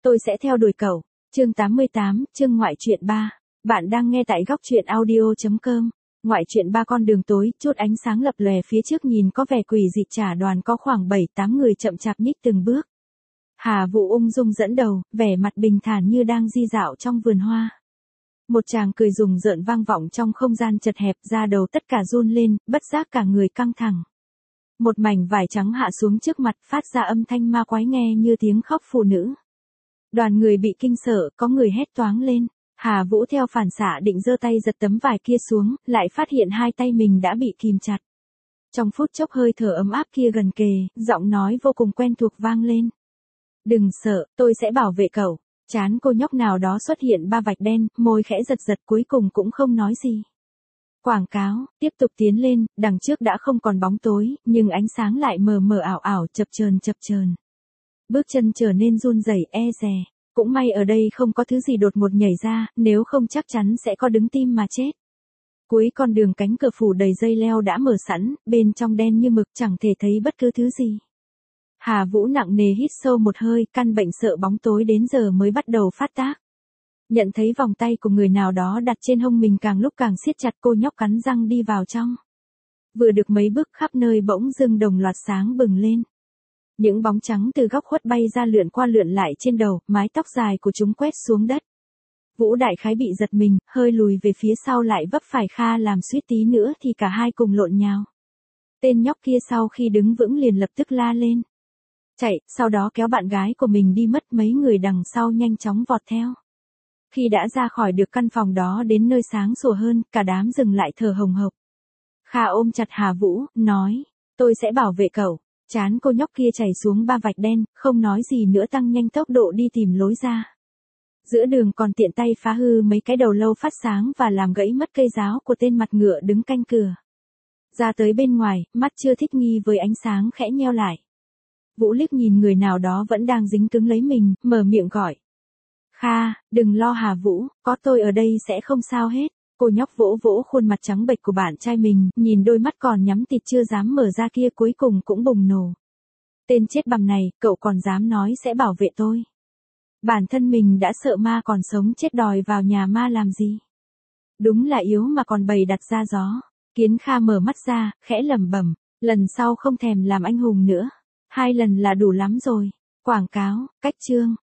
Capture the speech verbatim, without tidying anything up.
Tôi sẽ theo đuổi cậu. Chương tám mươi tám, chương ngoại truyện ba. Bạn đang nghe tại góc truyện audio.com. Ngoại truyện ba con đường tối, chút ánh sáng lập lòe phía trước nhìn có vẻ quỷ dị, trả đoàn có khoảng bảy tám người chậm chạp nhích từng bước. Hà Vũ ung dung dẫn đầu, vẻ mặt bình thản như đang di dạo trong vườn hoa. Một tràng cười rùng rợn vang vọng trong không gian chật hẹp, da đầu tất cả run lên, bất giác cả người căng thẳng. Một mảnh vải trắng hạ xuống trước mặt, phát ra âm thanh ma quái nghe như tiếng khóc phụ nữ. Đoàn người bị kinh sợ, có người hét toáng lên. Hà Vũ theo phản xạ định giơ tay giật tấm vải kia xuống, lại phát hiện hai tay mình đã bị kìm chặt. Trong phút chốc hơi thở ấm áp kia gần kề, giọng nói vô cùng quen thuộc vang lên. Đừng sợ, tôi sẽ bảo vệ cậu. Trán cô nhóc nào đó xuất hiện ba vạch đen, môi khẽ giật giật cuối cùng cũng không nói gì. Quảng cáo, tiếp tục tiến lên, đằng trước đã không còn bóng tối, nhưng ánh sáng lại mờ mờ ảo ảo, chập chờn chập chờn. Bước chân trở nên run rẩy, e dè. Cũng may ở đây không có thứ gì đột ngột nhảy ra, nếu không chắc chắn sẽ có đứng tim mà chết. Cuối con đường cánh cửa phủ đầy dây leo đã mở sẵn, bên trong đen như mực, chẳng thể thấy bất cứ thứ gì. Hà Vũ nặng nề hít sâu một hơi, căn bệnh sợ bóng tối đến giờ mới bắt đầu phát tác. Nhận thấy vòng tay của người nào đó đặt trên hông mình càng lúc càng siết chặt, cô nhóc cắn răng đi vào trong. Vừa được mấy bước khắp nơi bỗng dưng đồng loạt sáng bừng lên. Những bóng trắng từ góc khuất bay ra lượn qua lượn lại trên đầu, mái tóc dài của chúng quét xuống đất. Vũ đại khái bị giật mình, hơi lùi về phía sau lại vấp phải Kha làm suýt tí nữa thì cả hai cùng lộn nhào. Tên nhóc kia sau khi đứng vững liền lập tức la lên. Chạy, sau đó kéo bạn gái của mình đi mất, mấy người đằng sau nhanh chóng vọt theo. Khi đã ra khỏi được căn phòng đó đến nơi sáng sủa hơn, cả đám dừng lại thở hồng hộc. Kha ôm chặt Hà Vũ, nói, tôi sẽ bảo vệ cậu. Chán cô nhóc kia chảy xuống ba vạch đen, không nói gì nữa tăng nhanh tốc độ đi tìm lối ra. Giữa đường còn tiện tay phá hư mấy cái đầu lâu phát sáng và làm gãy mất cây giáo của tên mặt ngựa đứng canh cửa. Ra tới bên ngoài, mắt chưa thích nghi với ánh sáng khẽ nheo lại. Vũ liếc nhìn người nào đó vẫn đang dính cứng lấy mình, mở miệng gọi. Kha, đừng lo Hà Vũ, có tôi ở đây sẽ không sao hết. Cô nhóc vỗ vỗ khuôn mặt trắng bệch của bạn trai mình, nhìn đôi mắt còn nhắm tịt chưa dám mở ra kia cuối cùng cũng bùng nổ. Tên chết bằm này, cậu còn dám nói sẽ bảo vệ tôi. Bản thân mình đã sợ ma còn sống chết đòi vào nhà ma làm gì. Đúng là yếu mà còn bày đặt ra gió. Kiến Kha mở mắt ra, khẽ lẩm bẩm, lần sau không thèm làm anh hùng nữa. Hai lần là đủ lắm rồi. Quảng cáo, cách chương.